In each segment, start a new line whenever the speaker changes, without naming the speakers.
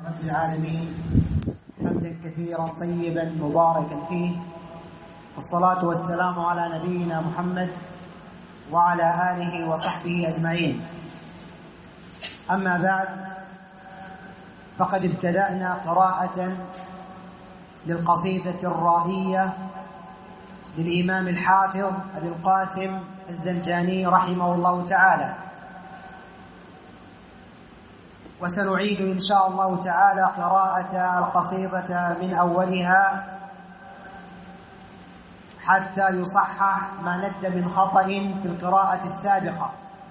رب العالمين حمدا كثيرا طيبا مباركا فيه، والصلاة والسلام على نبينا محمد وعلى آله وصحبه أجمعين. أما بعد، فقد ابتدأنا قراءة للقصيدة الرائية للإمام الحافظ أبي القاسم الزنجاني رحمه الله تعالى، وسنعيد إن شاء الله تعالى قراءة القصيدة من أولها حتى يصحح ما ند من خطأ في القراءة السابقة.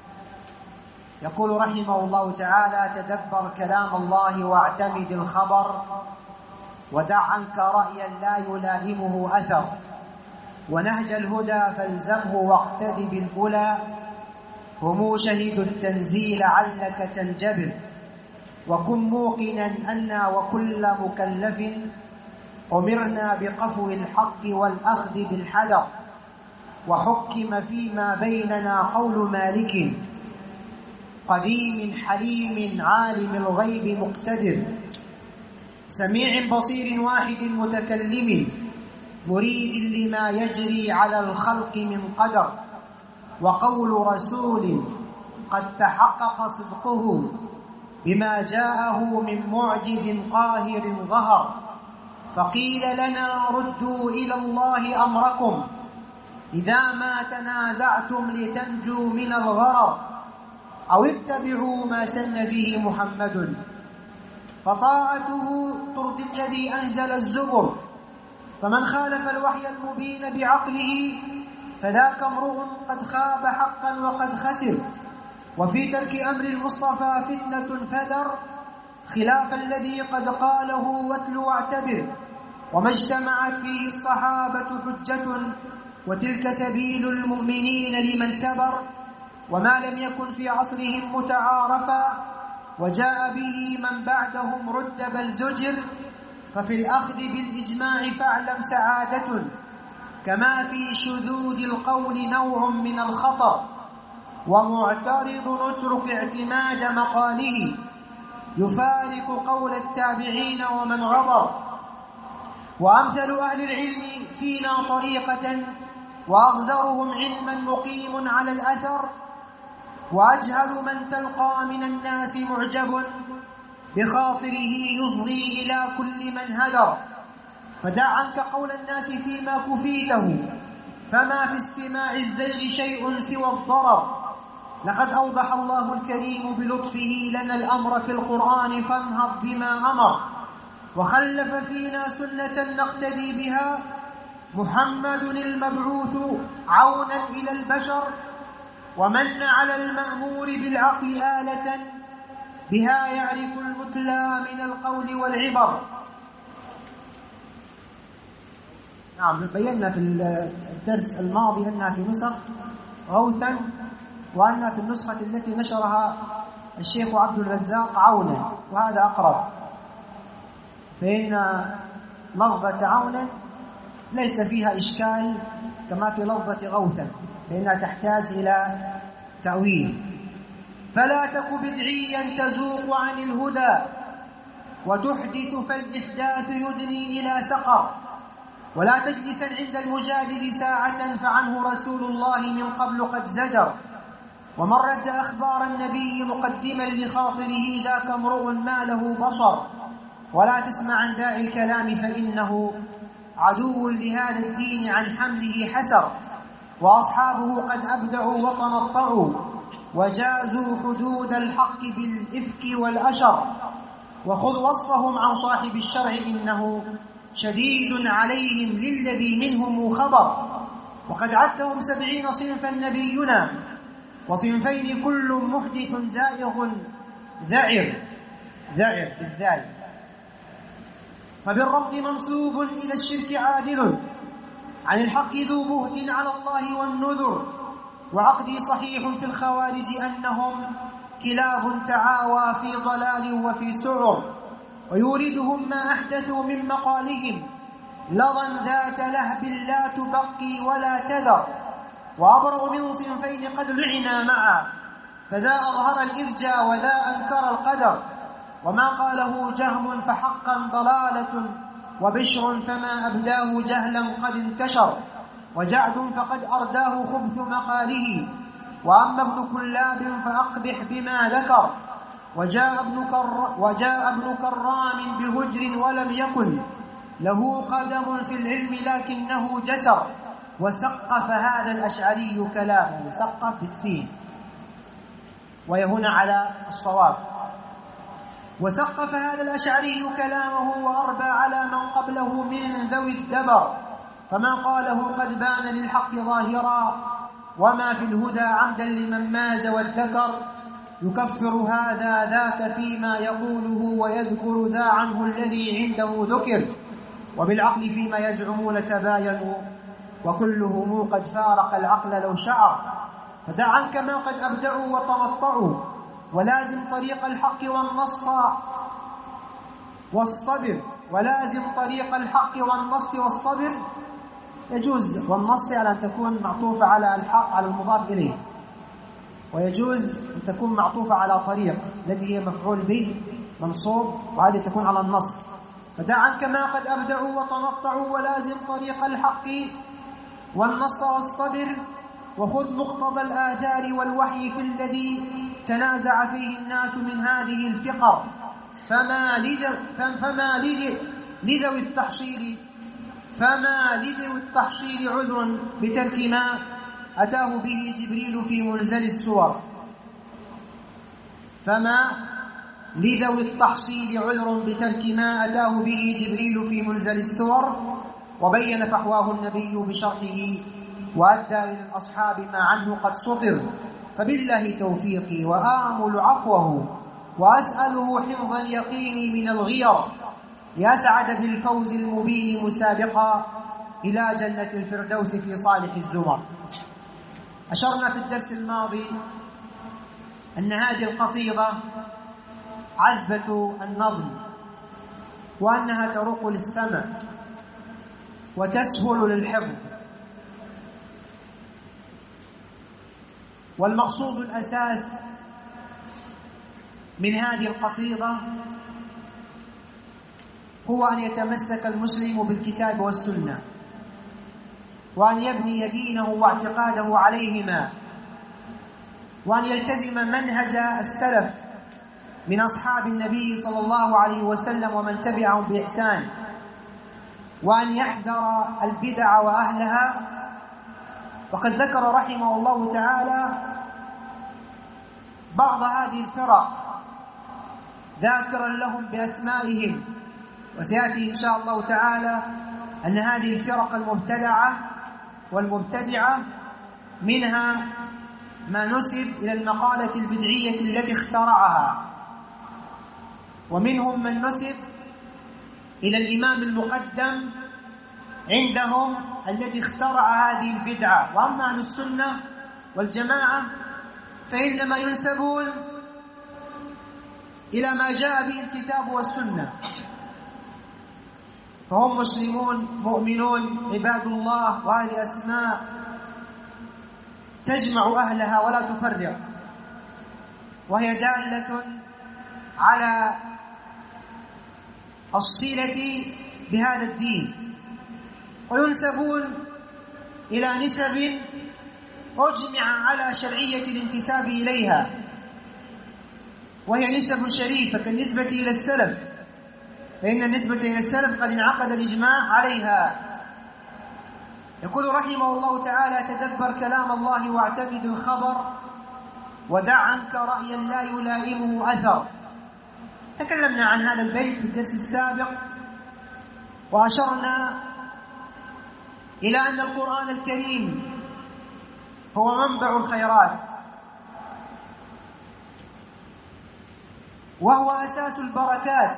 يقول رحمه الله تعالى: تدبر كلام الله واعتمد الخبر، ودع عنك رأيا لا يلائمه أثر، ونهج الهدى فالزمه واقتد بالأولى، هم شهدوا التنزيل علك تنجبر، وكن موقنا أنا وكل مكلف أمرنا بقفو الحق والأخذ بالحذر، وحكم فيما بيننا قول مالك قديم حليم عالم الغيب مقتدر، سميع بصير واحد متكلم مريد لما يجري على الخلق من قدر، وقول رسول قد تحقق صدقه بما جاءه من معجز قاهر ظهر، فقيل لنا ردوا إلى الله أمركم إذا ما تنازعتم لتنجوا من الغرر، أو اتبعوا ما سن به محمد، فطاعته ترضي الذي أنزل الزبر، فمن خالف الوحي المبين بعقله فذاك امرؤ قد خاب حقا وقد خسر، وفي ترك أمر المصطفى فتنة فذر، خلاف الذي قد قاله واتل واعتبر، وما اجتمعت فيه الصحابة حجة، وتلك سبيل المؤمنين لمن سبر، وما لم يكن في عصرهم متعارفا وجاء به من بعدهم رد بل زجر، ففي الأخذ بالإجماع فاعلم سعادة، كما في شذوذ القول نوع من الخطأ، ومعترض اترك اعتماد مقاله، يفارق قول التابعين ومن غبر، وأمثل أهل العلم فينا طريقة، وأغزرهم علما مقيم على الأثر، وأجهل من تلقى من الناس معجب بخاطره يصغي إلى كل من هدر، فدع عنك قول الناس فيما كفيته، فما في استماع الزيغ شيء سوى الضرر، لقد أوضح الله الكريم بلطفه لنا الأمر في القرآن، فانهض بما أمر، وخلف فينا سنة نقتدي بها، محمد المبعوث عونا إلى البشر، ومن على المأمور بالعقل آلة، بها يعرف المتلى من القول والعبر. نعم، بينا في الدرس الماضي أنها في نسخ غوثا، وأنها في النسخة التي نشرها الشيخ عبد الرزاق عونا، وهذا أقرب، فإن لفظة عونا ليس فيها إشكال كما في لفظة غوثا، فإنها تحتاج إلى تأويل. فلا تك بدعيا تزوق عن الهدى، وتحدث فالإحداث يدني إلى سقر، ولا تجلسا عند المجادل ساعة فعنه رسول الله من قبل قد زجر، ومن رد أخبار النبي مقدما لخاطره ذاك امرؤ ما له بصر، ولا تسمع عن داعي الكلام فإنه عدو لهذا الدين عن حمله حسر، وأصحابه قد أبدعوا وتنطعوا وجازوا حدود الحق بالإفك والأشر، وخذ وصفهم عن صاحب الشرع إنه شديد عليهم للذي منهم خبر، وقد عدهم 70 صنفا نبينا، وصنفين كل محدث زائغ ذعر بالذال، فبالرفض منسوب إلى الشرك عادل، عن الحق ذو بهت على الله والنذر، وعقدي صحيح في الخوارج أنهم كلاب تعاوى في ضلال وفي سعر، ويوردهم ما أحدثوا من مقالهم لظى ذات لهب لا تبقي ولا تذر، وأبرأ من صنفين قد لعنا معا، فذا أظهر الإرجاء وذا أنكر القدر، وما قاله جهم فحقا ضلالة، وبشر فما أبداه جهلا قد انتشر، وجعد فقد أرداه خبث مقاله، وأما ابن كلاب فأقبح بما ذكر، وجاء ابن كرام بهجر ولم يكن له قدم في العلم لكنه جسر، وسقف هذا الأشعري كلامه، سقف بالسين وهي هنا على الصواب، وسقف هذا الأشعري كلامه وأربى على من قبله من ذوي الدبر، فما قاله قد بان للحق ظاهرا، وما في الهدى عمدا لمن ماز وادكر، يكفر هذا ذاك فيما يقوله، ويذكر ذا عنه الذي عنده ذكر، وبالعقل فيما يزعمون تباينوا، وكلهم قد فارق العقل لو شعر، فدع عنك ما قد أبدعوا وتمطعوا، ولازم طريق الحق والنص والصبر، ولازم طريق الحق والنص والصبر. يجوز والنص على أن تكون معطوفة على الحق على المضاف إليه، ويجوز أن تكون معطوفة على طريق التي هي مفعول به منصوب، وهذه تكون على النصب. فدع عنك ما قد أبدعوا وتنطعوا، ولازم طريق الحق والنص والصبر، وخذ مقتضى الآثار والوحي في الذي تنازع فيه الناس من هذه الفقر، فما لذوي التحصيل عذر بترك ما أتاه به جبريل في منزل السور، فما لذوي التحصيل عذر بترك ما أتاه به جبريل في منزل السور، وبين فحواه النبي بشرحه، وأدى إلى الأصحاب ما عنه قد سطر، فبالله توفيقي وآمل عفوه، وأسأله حفظ اليقين من الغير، لأسعد بالفوز المبين مسابقا إلى جنة الفردوس في صالح الزمر. أشرنا في الدرس الماضي أن هذه القصيدة عذبة النظم، وأنها تروق للسمع وتسهل للحفظ، والمقصود الأساس من هذه القصيدة هو أن يتمسك المسلم بالكتاب والسنة، وأن يبني دينه واعتقاده عليهما، وأن يلتزم منهج السلف من أصحاب النبي صلى الله عليه وسلم ومن تبعهم بإحسان، وأن يحذر البدع وأهلها. وقد ذكر رحمه الله تعالى بعض هذه الفرق ذاكرا لهم بأسمائهم، وسيأتي إن شاء الله تعالى أن هذه الفرق المبتدعة والمبتدعة منها ما نسب إلى المقالة البدعية التي اخترعها، ومنهم من نسب إلى الإمام المقدم عندهم الذي اخترع هذه البدعة. وأما أهل السنة والجماعة فإنما ينسبون إلى ما جاء به الكتاب والسنة، فهم مسلمون مؤمنون عباد الله، وهذه أسماء تجمع أهلها ولا تفرق، وهي دالة على الصلة بهذا الدين. وينسبون إلى نسب أجمع على شرعية الانتساب إليها، وهي نسب شريفة كالنسبة إلى السلف، فإن النسبة إلى السلف قد انعقد الإجماع عليها. يقول رحمه الله تعالى: تدبر كلام الله واعتقد الخبر، ودع عنك رأيا لا يلائمه أثر. تكلمنا عن هذا البيت في الدرس السابق، وأشرنا إلى أن القرآن الكريم هو منبع الخيرات، وهو أساس البركات،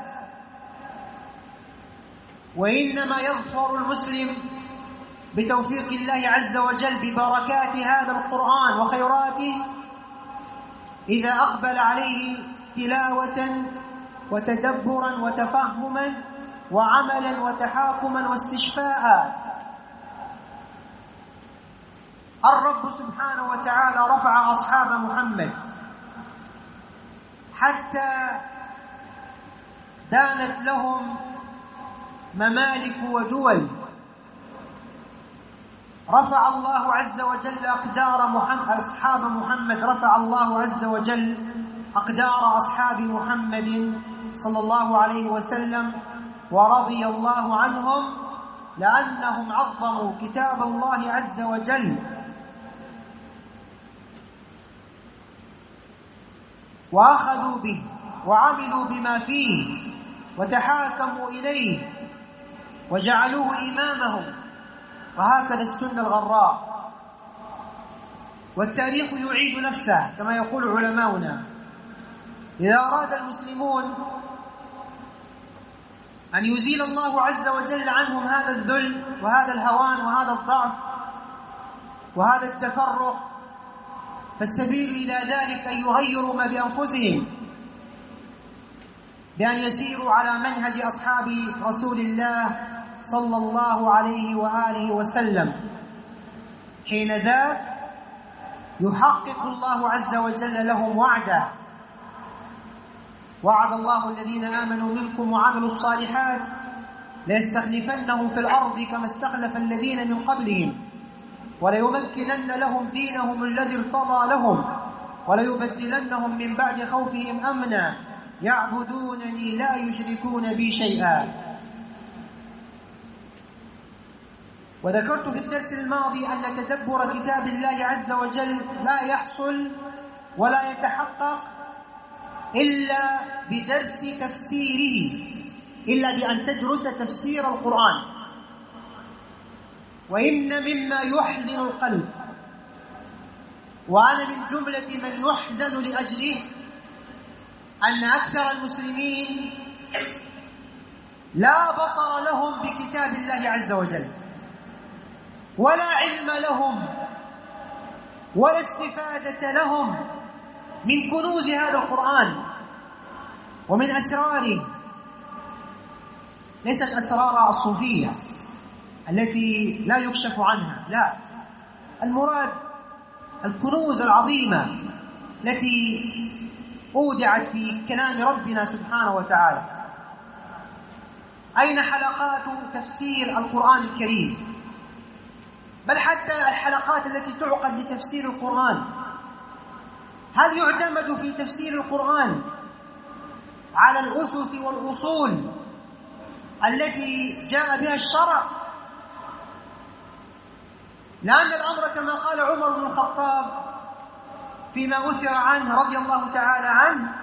وإنما يظفر المسلم بتوفيق الله عز وجل ببركات هذا القرآن وخيراته إذا أقبل عليه تلاوة وتدبرا وتفهما وعملا وتحاكما واستشفاء. الرب سبحانه وتعالى رفع أصحاب محمد حتى دانت لهم ممالك ودول، رفع الله عز وجل أقدار أصحاب محمد، رفع الله عز وجل أقدار أصحاب محمد صلى الله عليه وسلم، ورضي الله عنهم لأنهم عظموا كتاب الله عز وجل وأخذوا به وعملوا بما فيه وتحاكموا إليه وجعلوه إمامهم. وهكذا السنة الغراء. والتاريخ يعيد نفسه كما يقول علماؤنا. إذا أراد المسلمون أن يزيل الله عز وجل عنهم هذا الذل وهذا الهوان وهذا الضعف وهذا التفرق، فالسبيل إلى ذلك أن يغيروا ما بأنفسهم بأن يسيروا على منهج أصحاب رسول الله صلى الله عليه وآله وسلم. حين ذاك يحقق الله عز وجل لهم وعدا. وعد الله الذين آمنوا منكم وعملوا الصالحات ليستخلفنهم في الأرض كما استخلف الذين من قبلهم وليمكنن لهم دينهم الذي ارتضى لهم وليبدلنهم من بعد خوفهم أمنا يعبدونني لا يشركون بي شيئا. وذكرت في الدرس الماضي أن تدبر كتاب الله عز وجل لا يحصل ولا يتحقق إلا بدرس تفسيره، إلا بأن تدرس تفسير القرآن. وإن مما يحزن القلب، وأنا من جملة من يحزن لأجله، أن أكثر المسلمين لا بصر لهم بكتاب الله عز وجل، ولا علم لهم ولا استفادة لهم من كنوز هذا القرآن ومن أسراره. ليست أسرار الصوفية التي لا يكشف عنها، لا، المراد الكنوز العظيمة التي أودعت في كلام ربنا سبحانه وتعالى. أين حلقات تفسير القرآن الكريم؟ بل حتى الحلقات التي تعقد لتفسير القرآن، هل يعتمد في تفسير القرآن على الأسس والأصول التي جاء بها الشرع؟ لأن الأمر كما قال عمر بن الخطاب فيما أثر عنه رضي الله تعالى عنه: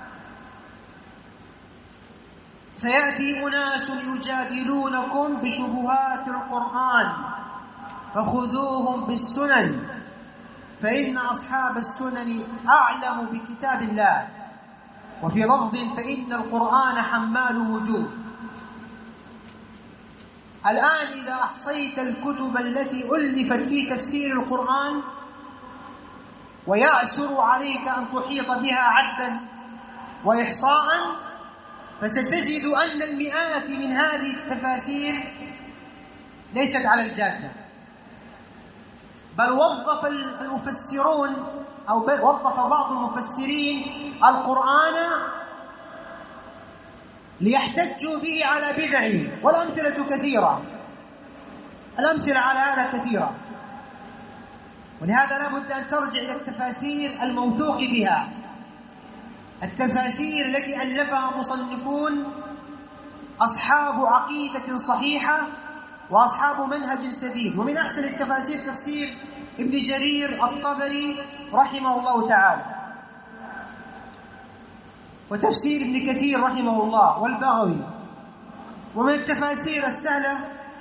سيأتي أناس يجادلونكم بشبهات القرآن فخذوهم بالسنن فإن أصحاب السنن أعلم بكتاب الله، وفي لفظ فإن القرآن حمال وجوه. الآن إذا أحصيت الكتب التي ألفت في تفسير القرآن ويعسر عليك أن تحيط بها عدا وإحصاء، فستجد أن المئات من هذه التفاسير ليست على الجادة، بل وظف المفسرون أو وظف بعض المفسرين القرآن ليحتجوا به على بدعه، والأمثلة كثيرة، الأمثلة على هذا كثيرة. ولهذا لا بد أن ترجع إلى التفاسير الموثوق بها، التفاسير التي ألفها مصنفون أصحاب عقيدة صحيحة وأصحاب منهج سديد. ومن أحسن التفاسير تفسير ابن جرير الطبري رحمه الله تعالى، وتفسير ابن كثير رحمه الله والبغوي. ومن التفاسير السهلة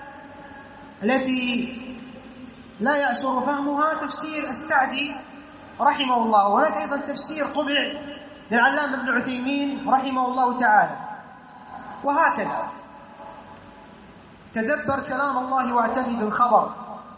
التي لا يعسر فهمها تفسير السعدي رحمه الله. وهناك أيضا تفسير طبع للعلامة ابن عثيمين رحمه الله تعالى. وهكذا تدبر كلام الله واعتمد الخبر،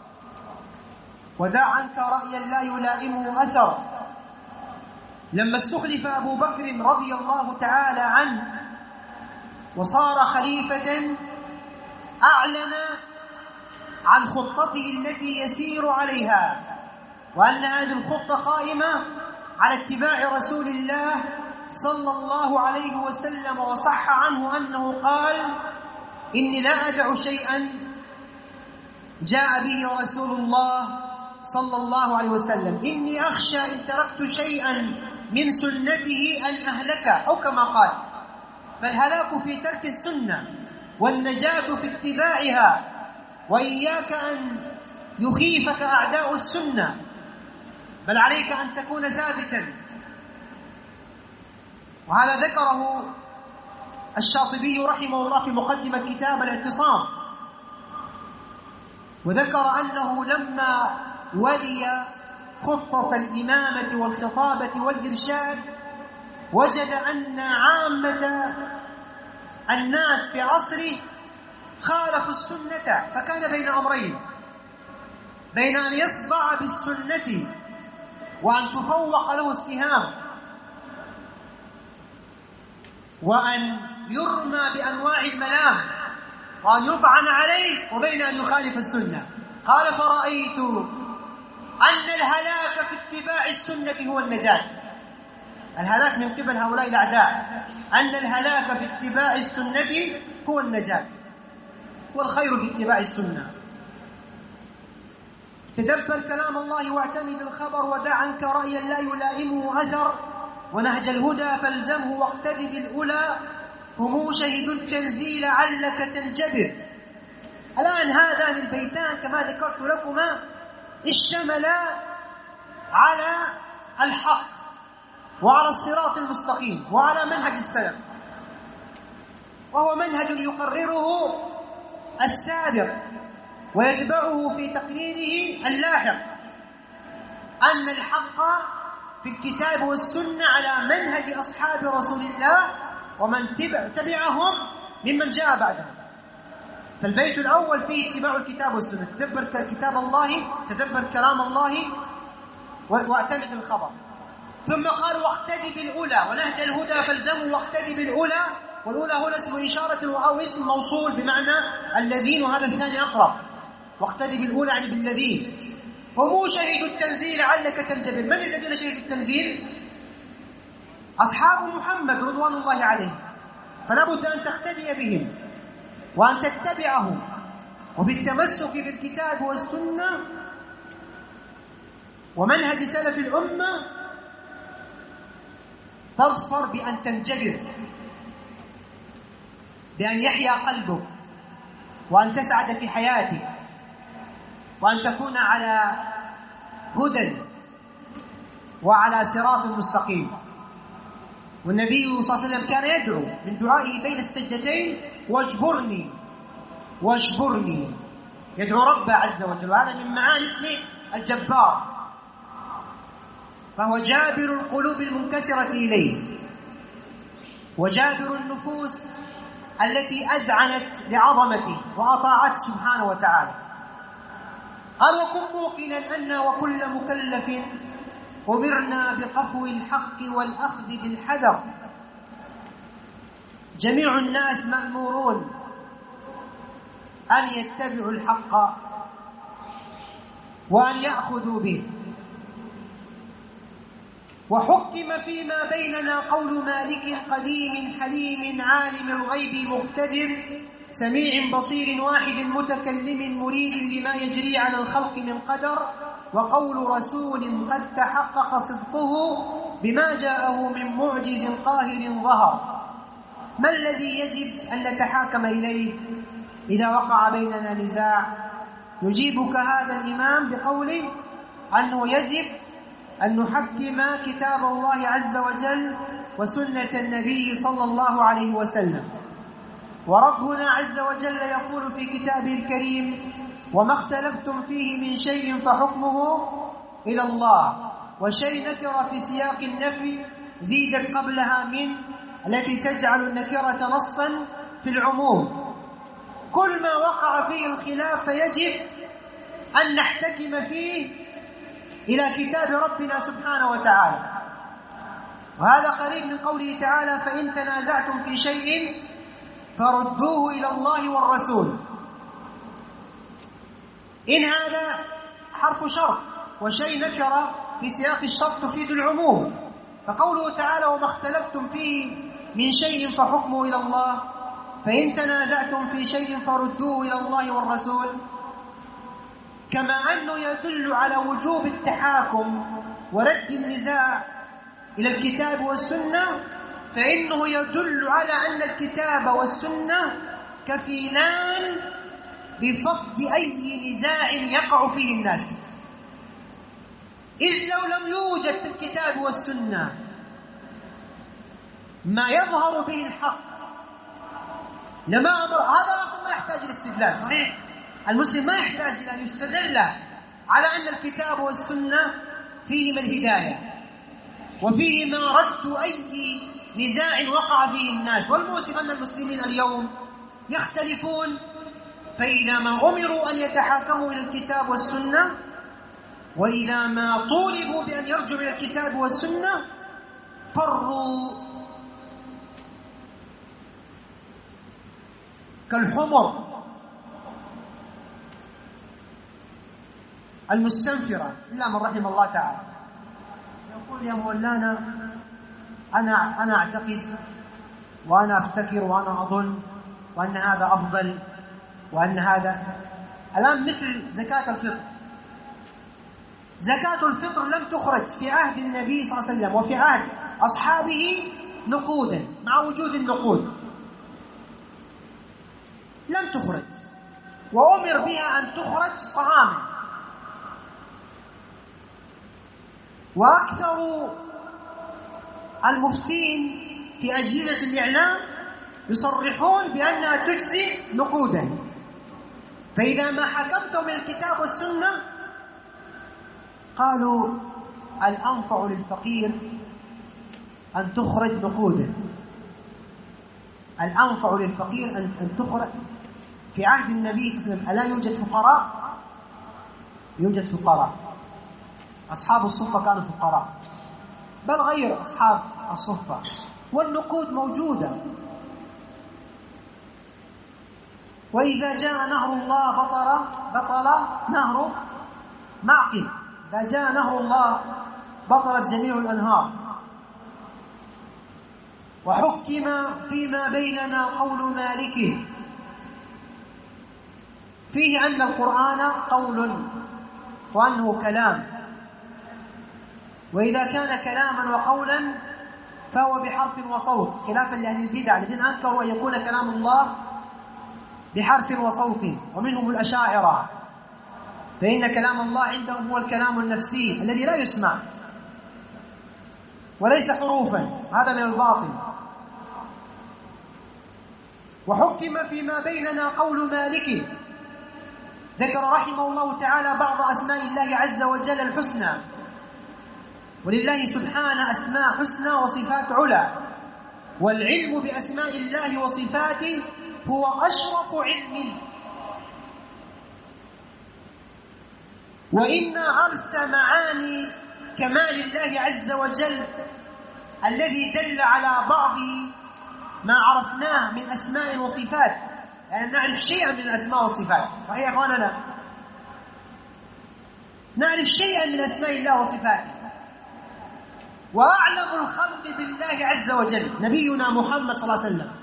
ودع عنك رأيا لا يلائمه أثر. لما استخلف أبو بكر رضي الله تعالى عنه وصار خليفة، أعلن عن خطته التي يسير عليها، وأن هذه الخطة قائمة على اتباع رسول الله صلى الله عليه وسلم وصح عنه أنه قال: إني لا أدع شيئا جاء به رسول الله صلى الله عليه وسلم، إني أخشى إن تركت شيئا من سنته أن أهلك، أو كما قال. فالهلاك في ترك السنة والنجاة في اتباعها، وإياك أن يخيفك أعداء السنة، بل عليك أن تكون ثابتا. وهذا ذكره الشاطبي رحمه الله في مقدمة كتاب الاعتصام، وذكر أنه لما ولي خطة الإمامة والخطابة والإرشاد وجد أن عامة الناس في عصره خالفوا السنة، فكان بين أمرين: بين أن يصدع بالسنة وأن تفوق له السهام وأن يرمى بأنواع الملام وأن يطعن عليه، وبين أن يخالف السنة. قال: فرأيت أن الهلاك في اتباع السنة هو النجاة. الهلاك من قبل هؤلاء الأعداء، أن الهلاك في اتباع السنة هو النجاة، والخير في اتباع السنة. تدبر كلام الله واعتمد الخبر، ودع عنك رأيا لا يلائمه أثر، ونهج الهدى فالزمه واقتد بالأولى، هم شهدوا التنزيل علك تنجبر. الآن هذان البيتان كما ذكرت لكما اشتملا على الحق وعلى الصراط المستقيم وعلى منهج السلف، وهو منهج يقرره السابق ويتبعه في تقريره اللاحق، أن الحق في الكتاب والسنة على منهج أصحاب رسول الله ومن تبعهم ممن جاء بعدهم. فالبيت الأول فيه اتباع الكتاب والسنة، تدبر كتاب الله، تدبر كلام الله، واعتمد الخبر. ثم قال: واقتدي بالأولى، ونهج الهدى فالزموا واقتدي بالأولى. والأولى هنا اسم إشارة أو اسم موصول بمعنى الذين، وهذا الثاني أقرب. واقتدي بالأولى يعني بالذين. هم شهدوا التنزيل علك تنجبر. من الذين شهدوا التنزيل؟ أصحاب محمد رضوان الله عليهم، فلا بد أن تقتدي بهم وأن تتبعهم، وبالتمسك بالكتاب والسنة ومنهج سلف الأمة تظفر بأن تنجبر، بأن يحيا قلبك، وأن تسعد في حياتك، وأن تكون على هدى وعلى صراط مستقيم. والنبي صلى الله عليه وسلم كان يدعو من دعائه بين السجدتين: واجبرني واجبرني، يدعو ربه عز وجل، وهذا من معاني اسمه الجبار، فهو جابر القلوب المنكسرة إليه، وجابر النفوس التي أذعنت لعظمته وأطاعته سبحانه وتعالى. قال: وكن موقنا أن وكل مكلف أمرنا بقفو الحق والأخذ بالحذر، جميع الناس مأمورون أن يتبعوا الحق وأن يأخذوا به. وحكم فيما بيننا قول مالك قديم حليم عالم الغيب مقتدر، سميع بصير واحد متكلم مريد لما يجري على الخلق من قدر، وقول رسول قد تحقق صدقه بما جاءه من معجز قاهر ظهر. ما الذي يجب أن نتحاكم إليه إذا وقع بيننا نزاع؟ يجيبك هذا الإمام بقوله أنه يجب أن نحكم كتاب الله عز وجل وسنة النبي صلى الله عليه وسلم. وربنا عز وجل يقول في كتابه الكريم: وما اختلفتم فيه من شيء فحكمه إلى الله. وشيء نكرة في سياق النفي زيدت قبلها من التي تجعل النكرة نصا في العموم. كل ما وقع فيه الخلاف فيجب أن نحتكم فيه إلى كتاب ربنا سبحانه وتعالى. وهذا قريب من قوله تعالى: فإن تنازعتم في شيء فردوه إلى الله والرسول. إن هذا حرف شرط، وشيء نكرة في سياق الشرط تفيد العموم، فقوله تعالى وما اختلفتم فيه من شيء فحكمه إلى الله فإن تنازعتم في شيء فردوه إلى الله والرسول، كما أنه يدل على وجوب التحاكم ورد النزاع إلى الكتاب والسنة، فإنه يدل على أن الكتاب والسنة كفيلان بفض أي نزاع يقع فيه الناس. إذ لو لم يوجد في الكتاب والسنة ما يظهر به الحق لما أمر. هذا أصلا ما يحتاج الاستدلال، صحيح؟ المسلم ما يحتاج إلى أن يستدل على أن الكتاب والسنة فيهما الهداية وفيهما رد أي نزاع وقع فيه الناس. والمؤسف أن المسلمين اليوم يختلفون، فإذا ما أمروا أن يتحاكموا إلى الكتاب والسنة وإذا ما طولبوا بأن يرجعوا إلى الكتاب والسنة فروا كالحمر المستنفرة إلا من رحم الله تعالى. يقول يا مولانا أنا أعتقد وأنا أفتكر وأنا أظن وأن هذا أفضل وأن هذا. الآن مثل زكاة الفطر، زكاة الفطر لم تخرج في عهد النبي صلى الله عليه وسلم وفي عهد أصحابه نقودا، مع وجود النقود لم تخرج، وأمر بها أن تخرج طعاما. وأكثر المفتين في أجهزة الإعلام يصرحون بأنها تجزي نقودا. فإذا ما حكمتم من الكتاب والسنة قالوا الأنفع للفقير أن تخرج نقودا، الأنفع للفقير أن تخرج. في عهد النبي صلى الله عليه وسلم ألا يوجد فقراء؟ يوجد فقراء، أصحاب الصفة كانوا فقراء، بل غير أصحاب الصفة، والنقود موجودة. وإذا جاء نهر الله بطل نهر معقل، إذا جاء نهر الله بطلت جميع الأنهار. وحكم فيما بيننا قول مالك فيه أن القرآن قول وأنه كلام، وإذا كان كلاما وقولا فهو بحرف وصوت، خلافا لأهل البدع الذين أنكروا أن يكون كلام الله بحرف وصوت، ومنهم الأشاعرة، فإن كلام الله عندهم هو الكلام النفسي الذي لا يسمع وليس حروفا، هذا من الباطل. وحكم فيما بيننا قول مالك، ذكر رحمه الله تعالى بعض أسماء الله عز وجل الحسنى، ولله سبحانه أسماء حسنى وصفات علا، والعلم بأسماء الله وصفاته هو أشرف علم. وإن عرس معاني كمال الله عز وجل الذي دل على بعضه ما عرفناه من أسماء وصفات، يعني نعرف شيئا من الأسماء والصفات، صحيح يا أخواننا؟ نعرف شيئا من أسماء الله وصفاته. وأعلم الخلق بالله عز وجل نبينا محمد صلى الله عليه وسلم،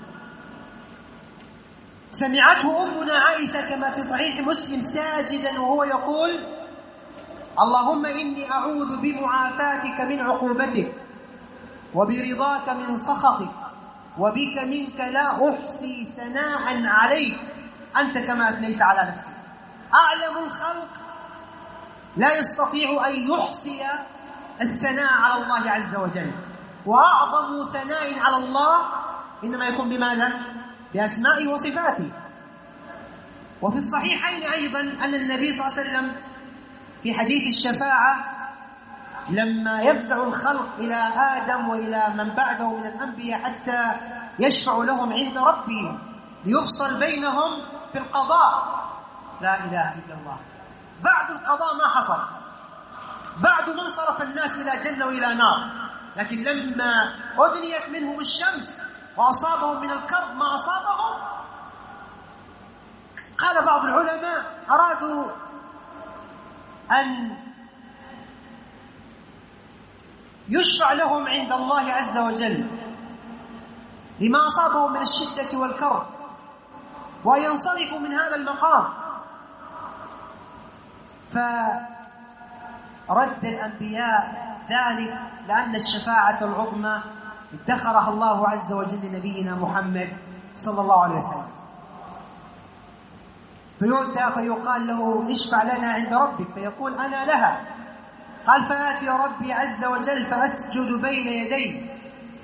سمعته أمنا عائشة كما في صحيح مسلم ساجدا وهو يقول اللهم إني أعوذ بمعافاتك من عقوبتك وبرضاك من سخطك وبك منك لا أحصي ثناء عليك أنت كما أثنيت على نفسك. أعلم الخلق لا يستطيع أن يحصي الثناء على الله عز وجل، وأعظم ثناء على الله إنما يكون بماذا؟ بأسمائه وصفاته. وفي الصحيحين أيضا أن النبي صلى الله عليه وسلم في حديث الشفاعة لما يفزع الخلق إلى آدم وإلى من بعده من الأنبياء حتى يشفع لهم عند ربهم ليفصل بينهم في القضاء، لا إله إلا الله، بعد القضاء ما حصل، بعد ما انصرف الناس إلى جنة وإلى نار، لكن لما أدنيت منهم الشمس وأصابهم من الكرب ما أصابهم، قال بعض العلماء أرادوا أن يشفع لهم عند الله عز وجل لما أصابهم من الشدة والكرب، وينصرفوا من هذا المقام. فرد الأنبياء ذلك لأن الشفاعة العظمى ادخرها الله عز وجل لنبينا محمد صلى الله عليه وسلم. فيؤتى فيقال له اشفع لنا عند ربك، فيقول أنا لها. قال فآتي ربي عز وجل فأسجد بين يديه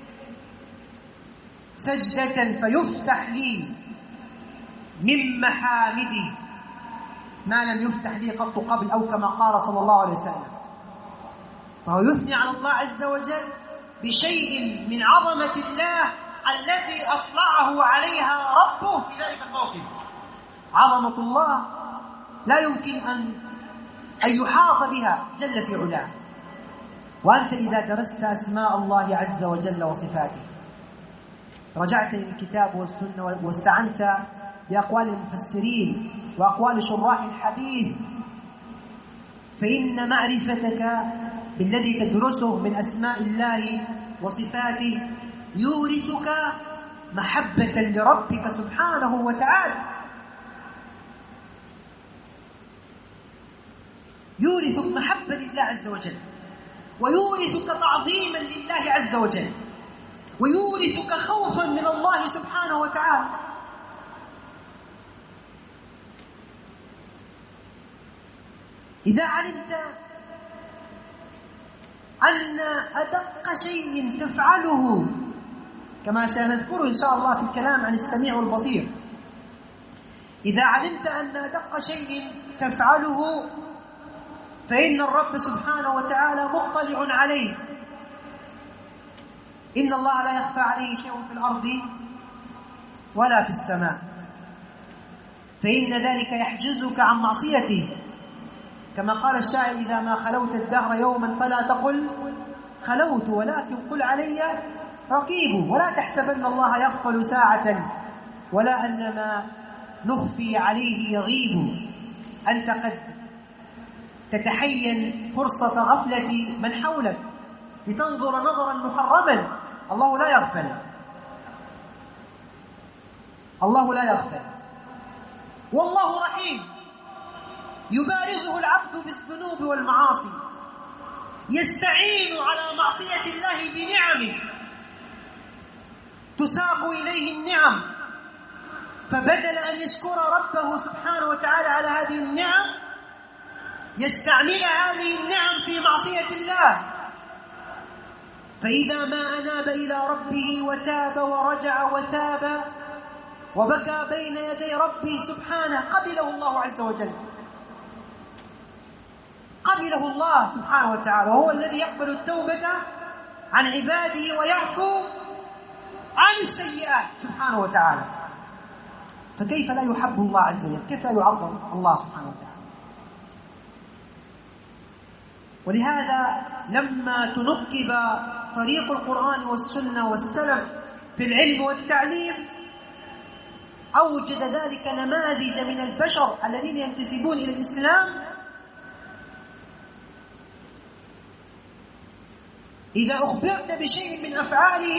سجدة فيفتح لي من محامدي ما لم يفتح لي قط قبل، أو كما قال صلى الله عليه وسلم. فهو يثني على الله عز وجل بشيء من عظمة الله التي أطلعه عليها ربه في ذلك الموقف. عظمة الله لا يمكن أن يحاط بها جل في علاه. وأنت إذا درست أسماء الله عز وجل وصفاته، رجعت إلى الكتاب والسنة واستعنت بأقوال المفسرين وأقوال شراح الحديث، فإن معرفتك بالذي تدرسه من أسماء الله وصفاته يورثك محبة لربك سبحانه وتعالى، يورثك محبة لله عز وجل، ويورثك تعظيما لله عز وجل، ويورثك خوفا من الله سبحانه وتعالى. إذا علمت أن أدق شيء تفعله، كما سنذكر إن شاء الله في الكلام عن السميع والبصير، إذا علمت أن أدق شيء تفعله فإن الرب سبحانه وتعالى مطلع عليه. إن الله لا يخفى عليه شيء في الأرض ولا في السماء، فإن ذلك يحجزك عن معصيته، كما قال الشاعر إذا ما خلوت الدهر يوما فلا تقل خلوت ولكن قل علي رقيب، ولا تحسبن الله يغفل ساعة ولا أن ما نخفي عليه يغيب. أنت قد تتحين فرصة غفلة من حولك لتنظر نظرا محرما. الله لا يغفل، الله لا يغفل، والله رحيم يبارزه العبد بالذنوب والمعاصي، يستعين على معصية الله بنعمه تساق إليه النعم، فبدل أن يشكر ربه سبحانه وتعالى على هذه النعم يستعمل هذه النعم في معصية الله. فإذا ما أناب إلى ربه وتاب ورجع وتاب وبكى بين يدي ربه سبحانه قبله الله عز وجل، قبله الله سبحانه وتعالى، وهو الذي يقبل التوبة عن عباده ويعفو عن السيئات سبحانه وتعالى. فكيف لا يحب الله عز وجل؟ كيف لا يعظم الله سبحانه وتعالى؟ ولهذا لما تنكب طريق القرآن والسنة والسلف في العلم والتعليم أوجد ذلك نماذج من البشر الذين ينتسبون إلى الإسلام إذا أخبرت بشيء من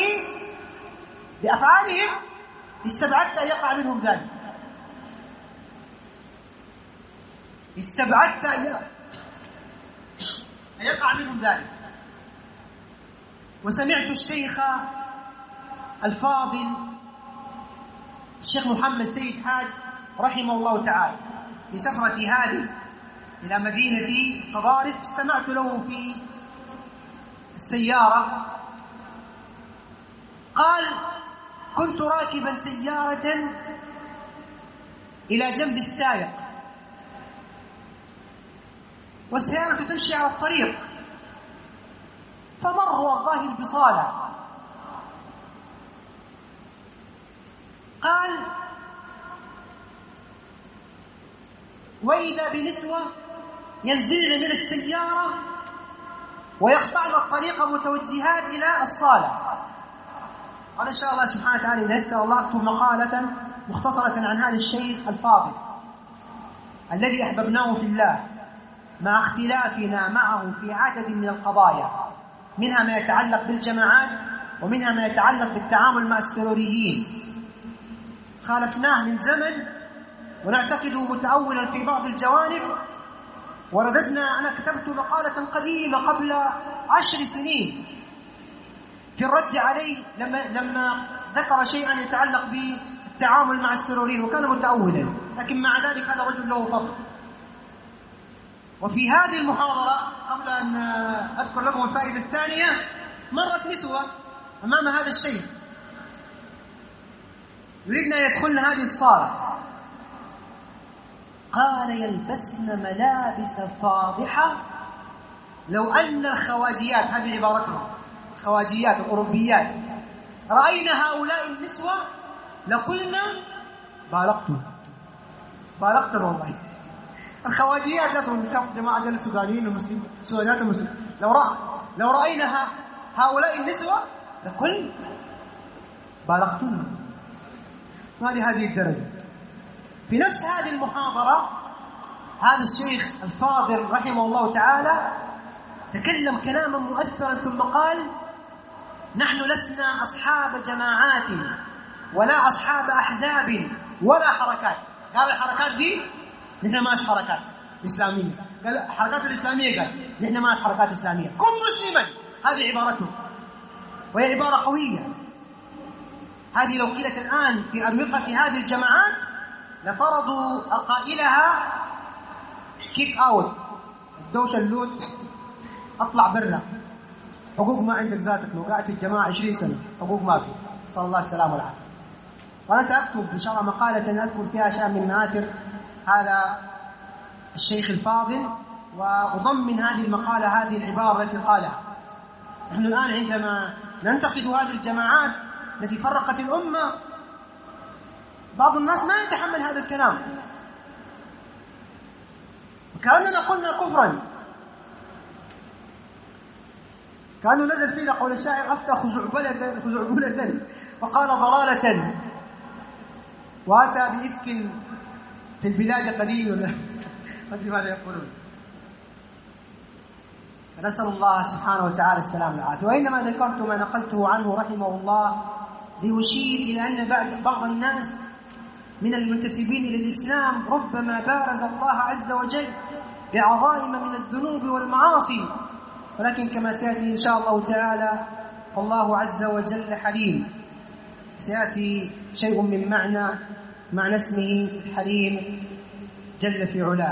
بأفعالهم استبعدت أن يقع منهم ذلك، استبعدت أن يقع منهم ذلك. وسمعت الشيخ الفاضل الشيخ محمد سيد حاج رحمه الله تعالى في سفرتي هذه إلى مدينة قضارف، استمعت له في السيارة قال كنت راكبا سيارة إلى جنب السائق والسيارة تمشي على الطريق، فمر والله البصالة، قال وإذا بنسوة ينزلن من السيارة ويقطعن الطريق متوجهات إلى الصالة. قال إن شاء الله سبحانه وتعالى إذا يسر الله أكتب مقالة مختصرة عن هذا الشيخ الفاضل الذي أحببناه في الله مع اختلافنا معه في عدد من القضايا، منها ما يتعلق بالجماعات ومنها ما يتعلق بالتعامل مع السروريين. خالفناه من زمن ونعتقده متأولا في بعض الجوانب، ورددنا. أنا كتبت مقالة قديمة قبل 10 سنين في الرد عليه لما ذكر شيئا يتعلق بالتعامل مع السروريين وكان متأولا، لكن مع ذلك هذا رجل له فضل. وفي هذه المحاضرة قبل أن أذكر لكم الفائدة الثانية، مرت نسوة أمام هذا الشيء يريدنا يدخلن هذه الصالة، قال: يلبسن ملابس فاضحة لو أن الخواجيات، هذه عبارتهم، الخواجيات الأوروبيات، رأينا هؤلاء النسوة لقلنا بالغتم والله. الخواجيات جماعة السودانيين والمسلمين، السودانيات والمسلمين، لو رأينا هؤلاء النسوة لقل بالغتم. ما لهذه الدرجة. في نفس هذه المحاضرة هذا الشيخ الفاضل رحمه الله تعالى تكلم كلاما مؤثرا، ثم قال: نحن لسنا أصحاب جماعات ولا أصحاب أحزاب ولا حركات. قال الحركات دي نحن ما حركات إسلامية، قال الحركات الإسلامية قال نحن ما حركات إسلامية، كن مسلما. هذه عبارته، وهي عبارة قوية. هذه لو قيلت الآن في أروقة هذه الجماعات لطردوا قائلها كيك أوت، الدوش اللوت، أطلع برا، حقوق ما عندك ذاتك. لو قاعد في الجماعة 20 سنة حقوق ما في. صلى الله السلام والعافية. وأنا سأكتب إن شاء الله مقالة أذكر فيها شيء من مآثر هذا الشيخ الفاضل، وأضمن هذه المقالة هذه العبارة التي قالها. نحن الآن عندما ننتقد هذه الجماعات التي فرقت الأمة، بعض الناس ما يتحمل هذا الكلام، وكأننا قلنا كفرا، كأنه نزل فينا قول الشاعر: أفتى خزعبلة وقال ضلالة وأتى بإفك في البلاد قديم، ولا ماذا يقولون. فنسأل الله سبحانه وتعالى السلام والعافية. وإنما ذكرت ما نقلته عنه رحمه الله ليشير إلى أن بعض الناس من المنتسبين إلى الإسلام ربما بارز الله عز وجل بعظائم من الذنوب والمعاصي، ولكن كما سيأتي إن شاء الله تعالى فالله عز وجل حليم. سيأتي شيء من معنى اسمه الحليم جل في علاه.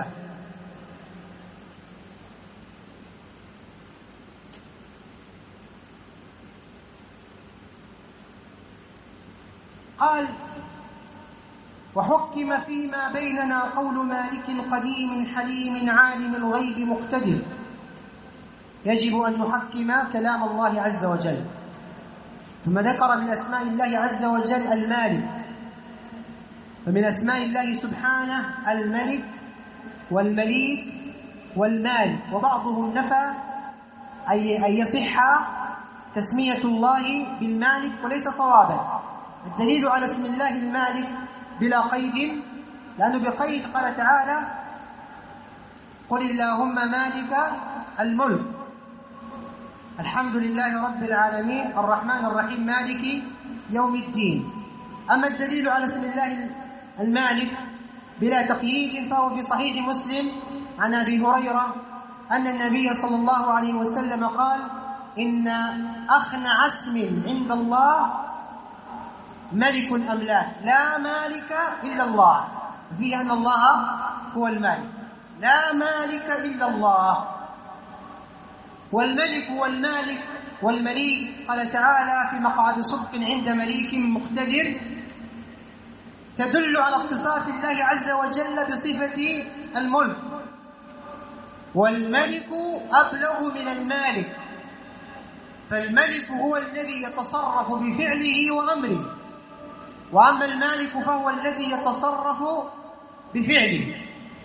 قال: وحكم فيما بيننا قول مالك قديم حليم عالم الغيب مقتدر. يجب أن نحكم كلام الله عز وجل. ثم ذكر من أسماء الله عز وجل المالك، فمن أسماء الله سبحانه الملك والمليك والمالك، وبعضهم نفى أن يصح تسمية الله بالمالك وليس صوابا. الدليل على اسم الله المالك بلا قيد، لأنه بقيد قال تعالى: قل اللهم مالك الملك الحمد لله رب العالمين الرحمن الرحيم مالك يوم الدين. أما الدليل على اسم الله المالك بلا تقييد فهو في صحيح مسلم عن أبي هريرة أن النبي صلى الله عليه وسلم قال: إن أخنع اسم عند الله ملك الأملاك، لا مالك إلا الله، فيه أن الله هو المالك، لا مالك إلا الله. والملك والمالك والمليك قال تعالى في مقعد صدق عند مليك مقتدر، تدل على اتصاف الله عز وجل بصفة الملك. والملك أبلغ من المالك، فالملك هو الذي يتصرف بفعله وأمره، وأما المالك فهو الذي يتصرف بفعله.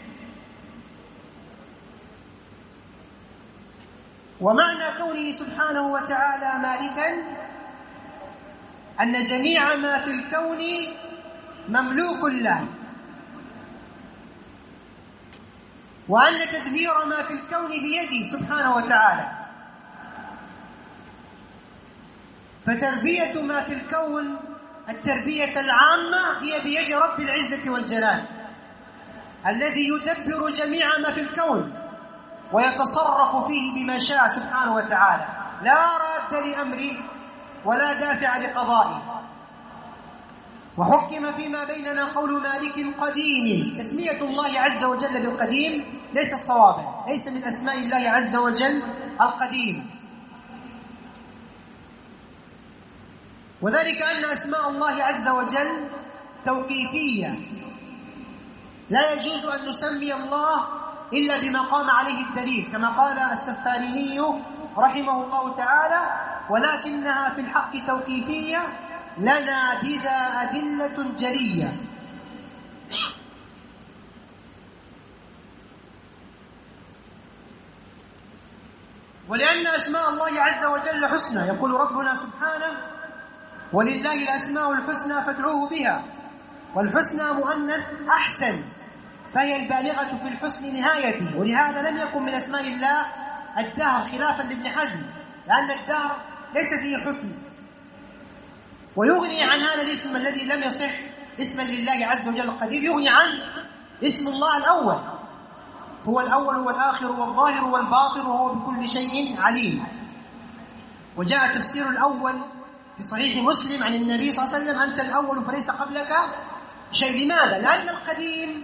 ومعنى كونه سبحانه وتعالى مالكا أن جميع ما في الكون مملوك له، وأن تدبير ما في الكون بيده سبحانه وتعالى، فتربية ما في الكون التربية العامة هي بيد رب العزة والجلال الذي يدبر جميع ما في الكون ويتصرف فيه بما شاء سبحانه وتعالى، لا راد لأمره ولا دافع لقضائه. وحكم فيما بيننا قول مالك قديم. تسمية الله عز وجل بالقديم ليس صوابا، ليس من أسماء الله عز وجل القديم، وذلك أن أسماء الله عز وجل توقيفية، لا يجوز أن نسمي الله إلا بما قام عليه الدليل، كما قال السفاريني رحمه الله تعالى: ولكنها في الحق توقيفية لنا بذا أدلة جلية. ولأن أسماء الله عز وجل حسنى، يقول ربنا سبحانه: ولله الأسماء الحسنى فادعوه بها، والحسنى مؤنث أحسن، فهي البالغة في الحسن نهايته. ولهذا لم يكن من أسماء الله الدهر خلافا لابن حزم، لأن الدهر ليس فيه حسن، ويغني عن هذا الاسم الذي لم يصح اسما لله عز وجل القدير، يغني عن اسم الله الأول، هو الأول والآخر والظاهر والباطن وهو بكل شيء عليم. وجاء تفسير الأول في صحيح مسلم عن النبي صلى الله عليه وسلم: أنت الأول فليس قبلك شيء. لماذا؟ لأن القديم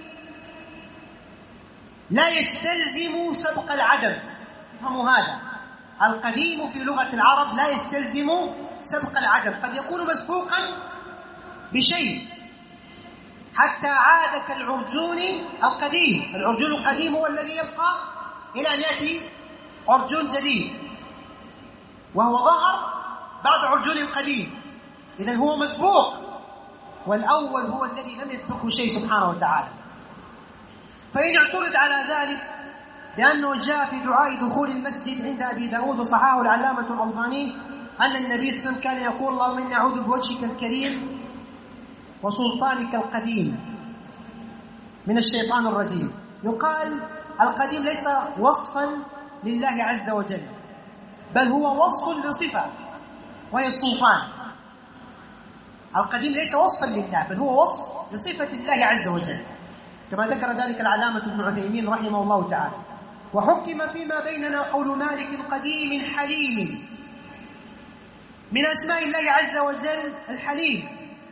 لا يستلزم سبق العدم. افهموا هذا، القديم في لغة العرب لا يستلزم سبق العدم، قد يكون مسبوقا بشيء حتى عاد كالعرجون القديم. العرجون القديم هو الذي يبقى إلى أن يأتي عرجون جديد، وهو ظهر بعد عرجون القديم، إذن هو مسبوق، والأول هو الذي لم يسبقه شيء سبحانه وتعالى. فإن اعترض على ذلك لأنه جاء في دعاء دخول المسجد عند أبي داود وصححه العلامة الألباني أن النبي صلى الله عليه وسلم كان يقول: اللهم إني أعوذ بوجهك الكريم وسلطانك القديم من الشيطان الرجيم. يقال القديم ليس وصفا لله عز وجل، بل هو وصف لصفة وهي السلطان. القديم ليس وصفا لله، بل هو وصف لصفة الله عز وجل، كما ذكر ذلك العلامة ابن عثيمين رحمه الله تعالى. وحكم فيما بيننا قول مالك قديم حليم. من أسماء الله عز وجل الحليم.